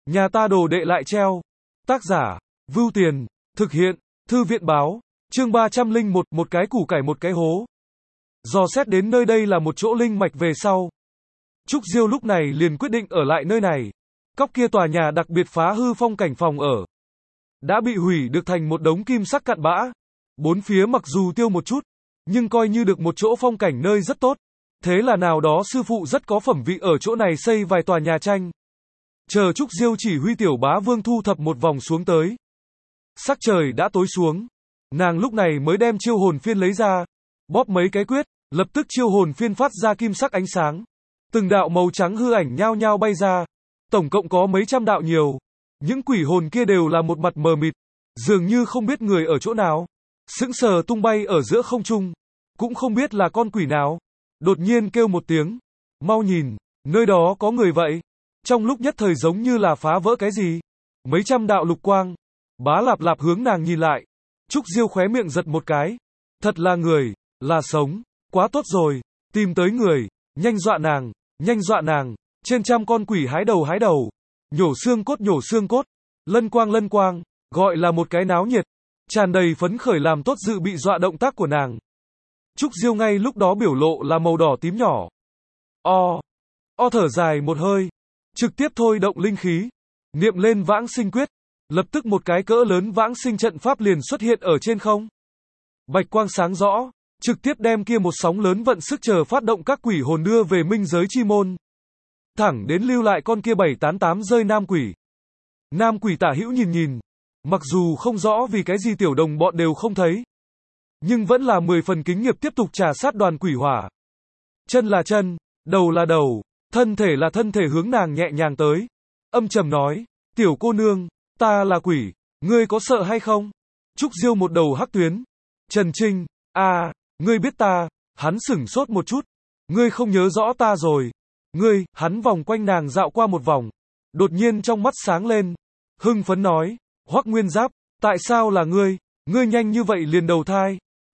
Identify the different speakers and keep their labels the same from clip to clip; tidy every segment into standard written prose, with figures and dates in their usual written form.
Speaker 1: Nhà ta đồ đệ lại treo. Tác giả, Vưu Tiền, thực hiện, Thư viện báo, chương 301, một cái củ cải một cái hố. Dò xét đến nơi đây là một chỗ linh mạch về sau. Trúc Diêu lúc này liền quyết định ở lại nơi này. Cóc kia tòa nhà đặc biệt phá hư phong cảnh phòng ở. Đã bị hủy được thành một đống kim sắc cặn bã. Bốn phía mặc dù tiêu một chút, nhưng coi như được một chỗ phong cảnh nơi rất tốt. Thế là nào đó sư phụ rất có phẩm vị ở chỗ này xây vài tòa nhà tranh. Chờ Trúc Diêu chỉ huy Tiểu Bá Vương thu thập một vòng xuống tới. Sắc trời đã tối xuống. Nàng lúc này mới đem chiêu hồn phiên lấy ra. Bóp mấy cái quyết, lập tức chiêu hồn phiên phát ra kim sắc ánh sáng. Từng đạo màu trắng hư ảnh nhao nhao bay ra. Tổng cộng có mấy trăm đạo nhiều. Những quỷ hồn kia đều là một mặt mờ mịt. Dường như không biết người ở chỗ nào. Sững sờ tung bay ở giữa không trung. Cũng không biết là con quỷ nào. Đột nhiên kêu một tiếng. Mau nhìn, nơi đó có người vậy. Trong lúc nhất thời giống như là phá vỡ cái gì. Mấy trăm đạo lục quang. Bá Lạp Lạp hướng nàng nhìn lại. Trúc Diêu khóe miệng giật một cái. Thật là người, là sống. Quá tốt rồi, tìm tới người. Nhanh dọa nàng, nhanh dọa nàng. Trên trăm con quỷ hái đầu. Nhổ xương cốt. Lân quang, gọi là một cái náo nhiệt. Tràn đầy phấn khởi làm tốt dự bị dọa động tác của nàng. Trúc Diêu ngay lúc đó biểu lộ là màu đỏ tím nhỏ. O thở dài một hơi. Trực tiếp thôi động linh khí. Niệm lên vãng sinh quyết. Lập tức một cái cỡ lớn vãng sinh trận pháp liền xuất hiện ở trên không. Bạch quang sáng rõ. Trực tiếp đem kia một sóng lớn vận sức chờ phát động các quỷ hồn đưa về minh giới chi môn. Thẳng đến lưu lại con kia 788 rơi nam quỷ. Nam quỷ tả hữu nhìn. Mặc dù không rõ vì cái gì tiểu đồng bọn đều không thấy. Nhưng vẫn là 10 phần kính nghiệp tiếp tục trà sát đoàn quỷ hỏa. Chân là chân, đầu là đầu, thân thể là thân thể hướng nàng nhẹ nhàng tới. Âm trầm nói, tiểu cô nương, ta là quỷ, ngươi có sợ hay không? Trúc Diêu một đầu hắc tuyến. Trần Trinh, ngươi biết ta, hắn sửng sốt một chút. Ngươi không nhớ rõ ta rồi. Ngươi, hắn vòng quanh nàng dạo qua một vòng. Đột nhiên trong mắt sáng lên. Hưng phấn nói, Hoắc Nguyên Giáp, tại sao là ngươi? Ngươi nhanh như vậy liền đầu thai.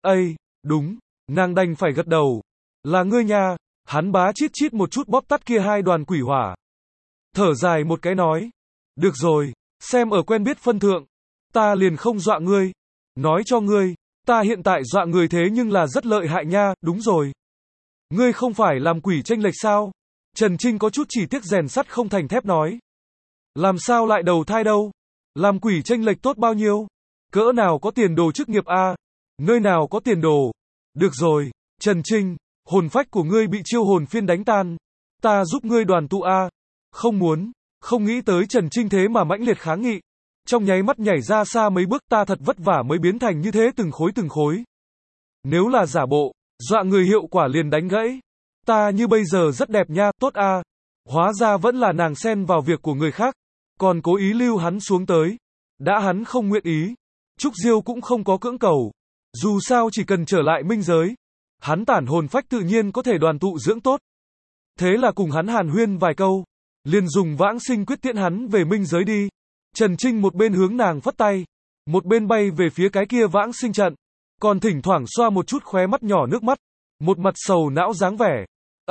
Speaker 1: Đúng, nàng đành phải gật đầu. Là ngươi nha. Hắn bá chít một chút bóp tắt kia hai đoàn quỷ hỏa. Thở dài một cái nói. Được rồi, xem ở quen biết phân thượng. Ta liền không dọa ngươi. Nói cho ngươi, ta hiện tại dọa người thế nhưng là rất lợi hại nha, đúng rồi. Ngươi không phải làm quỷ chênh lệch sao? Trần Trinh có chút chỉ tiếc rèn sắt không thành thép nói. Làm sao lại đầu thai đâu? Làm quỷ chênh lệch tốt bao nhiêu? Cỡ nào có tiền đồ chức nghiệp a? Nơi nào có tiền đồ? Được rồi, Trần Trinh, hồn phách của ngươi bị chiêu hồn phiên đánh tan. Ta giúp ngươi đoàn tụ a. Không muốn, không nghĩ tới Trần Trinh thế mà mãnh liệt kháng nghị. Trong nháy mắt nhảy ra xa mấy bước, ta thật vất vả mới biến thành như thế từng khối. Nếu là giả bộ, dọa người hiệu quả liền đánh gãy. Ta như bây giờ rất đẹp nha, tốt a. Hóa ra vẫn là nàng xen vào việc của người khác, còn cố ý lưu hắn xuống tới. Đã hắn không nguyện ý, Trúc Diêu cũng không có cưỡng cầu. Dù sao chỉ cần trở lại minh giới, hắn tản hồn phách tự nhiên có thể đoàn tụ dưỡng tốt. Thế là cùng hắn hàn huyên vài câu, liền dùng vãng sinh quyết tiễn hắn về minh giới đi. Trần Trinh một bên hướng nàng phất tay, một bên bay về phía cái kia vãng sinh trận, còn thỉnh thoảng xoa một chút khóe mắt nhỏ nước mắt, một mặt sầu não dáng vẻ.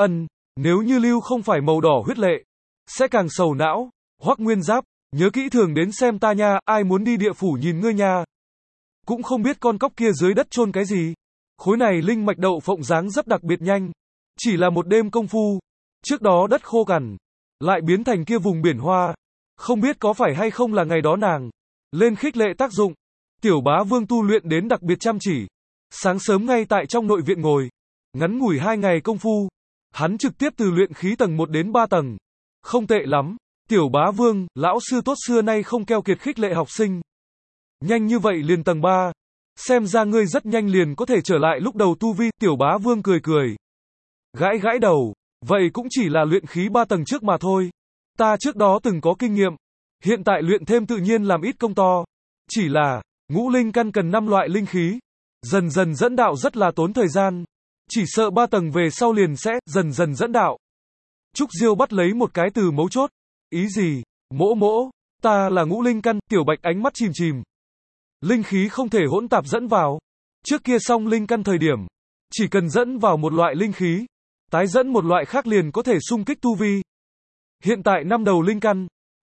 Speaker 1: Nếu như lưu không phải màu đỏ huyết lệ, sẽ càng sầu não. Hoắc Nguyên Giáp, nhớ kỹ thường đến xem ta nha, ai muốn đi địa phủ nhìn ngươi nha. Cũng không biết con cóc kia dưới đất chôn cái gì. Khối này linh mạch đậu phộng dáng dấp đặc biệt nhanh. Chỉ là một đêm công phu. Trước đó đất khô cằn, lại biến thành kia vùng biển hoa. Không biết có phải hay không là ngày đó nàng lên khích lệ tác dụng. Tiểu Bá Vương tu luyện đến đặc biệt chăm chỉ. Sáng sớm ngay tại trong nội viện ngồi. Ngắn ngủi 2 ngày công phu, hắn trực tiếp từ luyện khí tầng 1 đến 3 tầng. Không tệ lắm. Tiểu Bá Vương, lão sư tốt xưa nay không keo kiệt khích lệ học sinh. Nhanh như vậy liền tầng 3. Xem ra ngươi rất nhanh liền có thể trở lại lúc đầu tu vi. Tiểu Bá Vương cười. Gãi đầu. Vậy cũng chỉ là luyện khí 3 tầng trước mà thôi. Ta trước đó từng có kinh nghiệm. Hiện tại luyện thêm tự nhiên làm ít công to. Chỉ là, ngũ linh căn cần 5 loại linh khí. Dần dần dẫn đạo rất là tốn thời gian. Chỉ sợ 3 tầng về sau liền sẽ dần dần dẫn đạo. Trúc Diêu bắt lấy một cái từ mấu chốt. Ý gì? Mỗ, ta là ngũ linh căn. Tiểu Bạch ánh mắt chìm. Linh khí không thể hỗn tạp dẫn vào. Trước kia song linh căn thời điểm, chỉ cần dẫn vào một loại linh khí, tái dẫn một loại khác liền có thể xung kích tu vi. Hiện tại 5 đầu linh căn,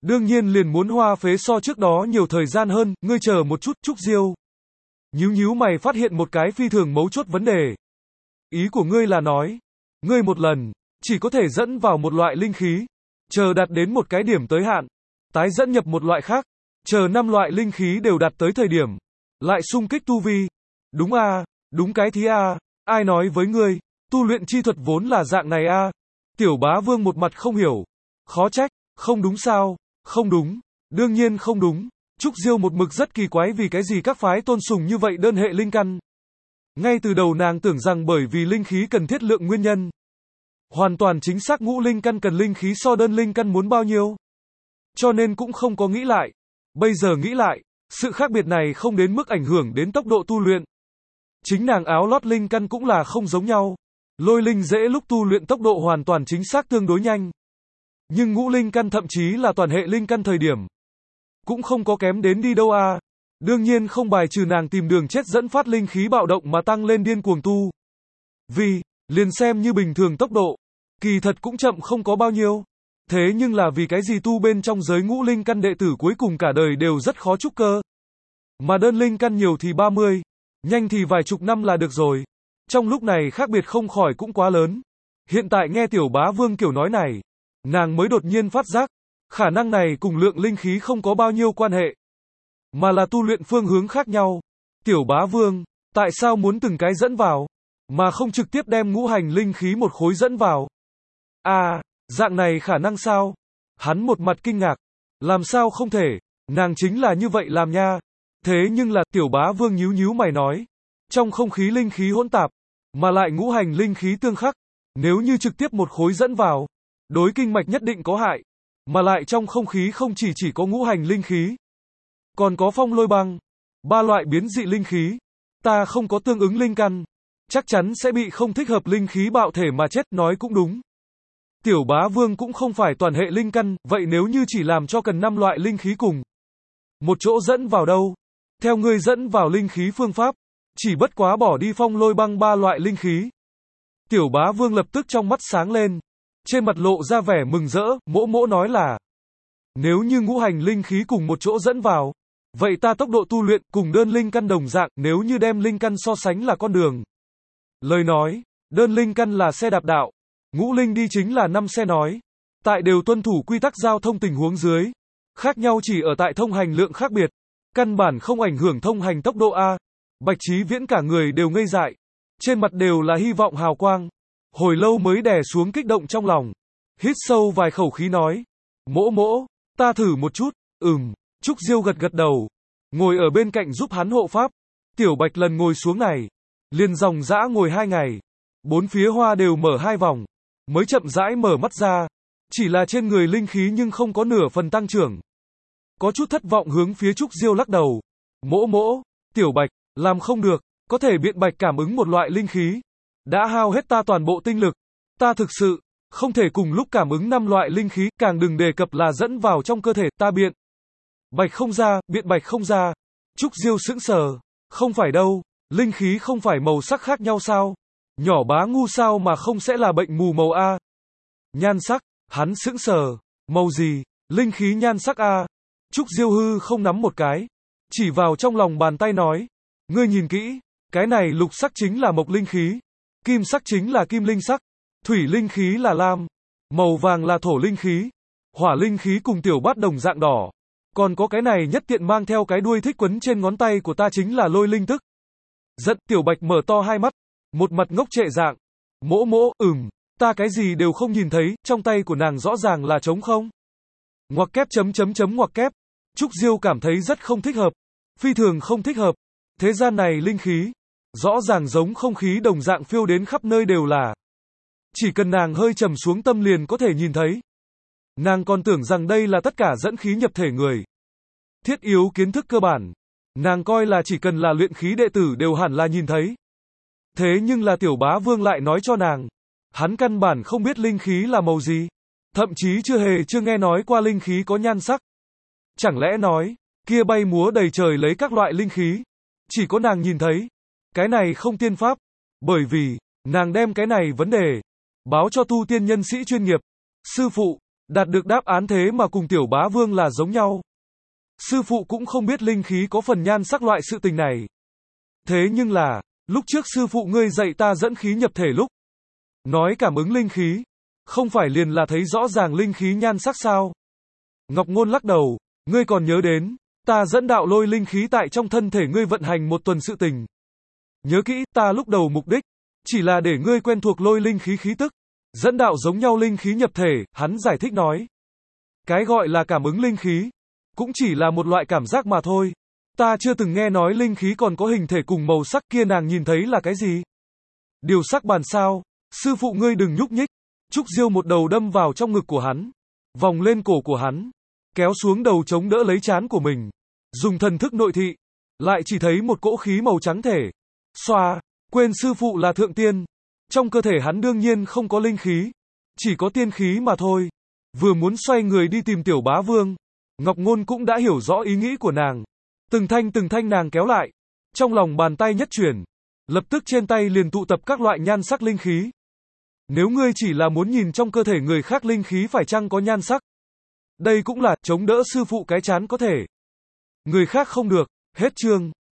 Speaker 1: Đương nhiên liền muốn hoa phế so trước đó nhiều thời gian hơn, ngươi chờ một chút, Trúc Diêu. Nhíu mày phát hiện một cái phi thường mấu chốt vấn đề. Ý của ngươi là nói, ngươi một lần, chỉ có thể dẫn vào một loại linh khí, chờ đạt đến một cái điểm tới hạn, tái dẫn nhập một loại khác, chờ 5 loại linh khí đều đạt tới thời điểm, lại xung kích tu vi. Đúng à, đúng cái thí à, ai nói với ngươi, tu luyện chi thuật vốn là dạng này à. Tiểu Bá Vương một mặt không hiểu, khó trách, không đúng sao, không đúng, đương nhiên không đúng. Trúc Diêu một mực rất kỳ quái vì cái gì các phái tôn sùng như vậy đơn hệ linh căn. Ngay từ đầu nàng tưởng rằng bởi vì linh khí cần thiết lượng nguyên nhân. Hoàn toàn chính xác ngũ linh căn cần linh khí so đơn linh căn muốn bao nhiêu. Cho nên cũng không có nghĩ lại. Bây giờ nghĩ lại, sự khác biệt này không đến mức ảnh hưởng đến tốc độ tu luyện. Chính nàng áo lót linh căn cũng là không giống nhau. Lôi linh dễ lúc tu luyện tốc độ hoàn toàn chính xác tương đối nhanh. Nhưng ngũ linh căn thậm chí là toàn hệ linh căn thời điểm. Cũng không có kém đến đi đâu à. Đương nhiên không bài trừ nàng tìm đường chết dẫn phát linh khí bạo động mà tăng lên điên cuồng tu. Vì, liền xem như bình thường tốc độ, kỳ thật cũng chậm không có bao nhiêu. Thế nhưng là vì cái gì tu bên trong giới ngũ linh căn đệ tử cuối cùng cả đời đều rất khó trúc cơ. Mà đơn linh căn nhiều thì 30, nhanh thì vài chục năm là được rồi. Trong lúc này khác biệt không khỏi cũng quá lớn. Hiện tại nghe Tiểu Bá Vương kiểu nói này, nàng mới đột nhiên phát giác, khả năng này cùng lượng linh khí không có bao nhiêu quan hệ, mà là tu luyện phương hướng khác nhau. Tiểu Bá Vương, tại sao muốn từng cái dẫn vào, mà không trực tiếp đem ngũ hành linh khí một khối dẫn vào? À, dạng này khả năng sao? Hắn một mặt kinh ngạc, làm sao không thể, nàng chính là như vậy làm nha. Thế nhưng là, Tiểu Bá Vương nhíu mày nói, trong không khí linh khí hỗn tạp, mà lại ngũ hành linh khí tương khắc, nếu như trực tiếp một khối dẫn vào, đối kinh mạch nhất định có hại, mà lại trong không khí không chỉ có ngũ hành linh khí, còn có phong lôi băng, 3 loại biến dị linh khí, ta không có tương ứng linh căn, chắc chắn sẽ bị không thích hợp linh khí bạo thể mà chết, nói cũng đúng. Tiểu Bá Vương cũng không phải toàn hệ linh căn, vậy nếu như chỉ làm cho cần 5 loại linh khí cùng một chỗ dẫn vào đâu? Theo ngươi dẫn vào linh khí phương pháp, chỉ bất quá bỏ đi phong lôi băng 3 loại linh khí. Tiểu Bá Vương lập tức trong mắt sáng lên, trên mặt lộ ra vẻ mừng rỡ, mỗ nói là, nếu như ngũ hành linh khí cùng một chỗ dẫn vào, vậy ta tốc độ tu luyện cùng đơn linh căn đồng dạng, nếu như đem linh căn so sánh là con đường. Lời nói, đơn linh căn là xe đạp đạo, ngũ linh đi chính là 5 xe nói. Tại đều tuân thủ quy tắc giao thông tình huống dưới, khác nhau chỉ ở tại thông hành lượng khác biệt, căn bản không ảnh hưởng thông hành tốc độ a. Bạch Chí Viễn cả người đều ngây dại, trên mặt đều là hy vọng hào quang, hồi lâu mới đè xuống kích động trong lòng, hít sâu vài khẩu khí nói, mỗ, ta thử một chút. Trúc Diêu gật đầu, ngồi ở bên cạnh giúp hắn hộ pháp. Tiểu Bạch lần ngồi xuống này, liền dòng dã ngồi 2 ngày, 4 phía hoa đều mở 2 vòng, mới chậm rãi mở mắt ra, chỉ là trên người linh khí nhưng không có nửa phần tăng trưởng. Có chút thất vọng hướng phía Trúc Diêu lắc đầu, mỗ, Tiểu Bạch, làm không được, có thể biện bạch cảm ứng một loại linh khí, đã hao hết ta toàn bộ tinh lực, ta thực sự không thể cùng lúc cảm ứng 5 loại linh khí, càng đừng đề cập là dẫn vào trong cơ thể, ta biện bạch không ra. Trúc Diêu sững sờ, không phải đâu, linh khí không phải màu sắc khác nhau sao? Nhỏ bá ngu sao mà không sẽ là bệnh mù màu a? Nhan sắc, hắn sững sờ, màu gì? Linh khí nhan sắc a? Trúc Diêu hư không nắm một cái, chỉ vào trong lòng bàn tay nói, ngươi nhìn kỹ, cái này lục sắc chính là mộc linh khí, kim sắc chính là kim linh sắc, thủy linh khí là lam, màu vàng là thổ linh khí, hỏa linh khí cùng tiểu bát đồng dạng đỏ. Còn có cái này nhất tiện mang theo cái đuôi thích quấn trên ngón tay của ta chính là lôi linh tức. Giận. Tiểu Bạch mở to hai mắt, một mặt ngốc trệ dạng. Mỗ, ta cái gì đều không nhìn thấy, trong tay của nàng rõ ràng là trống không. Ngoặc kép ngoặc kép. Trúc Diêu cảm thấy rất không thích hợp, phi thường không thích hợp. Thế gian này linh khí, rõ ràng giống không khí đồng dạng phiêu đến khắp nơi đều là. Chỉ cần nàng hơi trầm xuống tâm liền có thể nhìn thấy. Nàng còn tưởng rằng đây là tất cả dẫn khí nhập thể người. Thiết yếu kiến thức cơ bản. Nàng coi là chỉ cần là luyện khí đệ tử đều hẳn là nhìn thấy. Thế nhưng là Tiểu Bá Vương lại nói cho nàng, hắn căn bản không biết linh khí là màu gì, thậm chí chưa nghe nói qua linh khí có nhan sắc. Chẳng lẽ nói, kia bay múa đầy trời lấy các loại linh khí, chỉ có nàng nhìn thấy. Cái này không tiên pháp, bởi vì, nàng đem cái này vấn đề báo cho tu tiên nhân sĩ chuyên nghiệp. Sư phụ, Đạt được đáp án thế mà cùng Tiểu Bá Vương là giống nhau. Sư phụ cũng không biết linh khí có phần nhan sắc loại sự tình này. Thế nhưng là, lúc trước sư phụ ngươi dạy ta dẫn khí nhập thể lúc nói cảm ứng linh khí, không phải liền là thấy rõ ràng linh khí nhan sắc sao? Ngọc Ngôn lắc đầu, ngươi còn nhớ đến, ta dẫn đạo lôi linh khí tại trong thân thể ngươi vận hành một tuần sự tình. Nhớ kỹ, ta lúc đầu mục đích, chỉ là để ngươi quen thuộc lôi linh khí khí tức, dẫn đạo giống nhau linh khí nhập thể, hắn giải thích nói. Cái gọi là cảm ứng linh khí, cũng chỉ là một loại cảm giác mà thôi. Ta chưa từng nghe nói linh khí còn có hình thể cùng màu sắc kia nàng nhìn thấy là cái gì? Điều sắc bàn sao? Sư phụ ngươi đừng nhúc nhích. Trúc Diêu một đầu đâm vào trong ngực của hắn, vòng lên cổ của hắn, kéo xuống đầu chống đỡ lấy trán của mình. Dùng thần thức nội thị, lại chỉ thấy một cỗ khí màu trắng thể. Xoa, quên sư phụ là thượng tiên. Trong cơ thể hắn đương nhiên không có linh khí, chỉ có tiên khí mà thôi. Vừa muốn xoay người đi tìm Tiểu Bá Vương, Ngọc Ngôn cũng đã hiểu rõ ý nghĩ của nàng. Từng thanh nàng kéo lại, trong lòng bàn tay nhất chuyển, lập tức trên tay liền tụ tập các loại nhan sắc linh khí. Nếu ngươi chỉ là muốn nhìn trong cơ thể người khác linh khí phải chăng có nhan sắc, đây cũng là chống đỡ sư phụ cái chán có thể. Người khác không được, hết chương.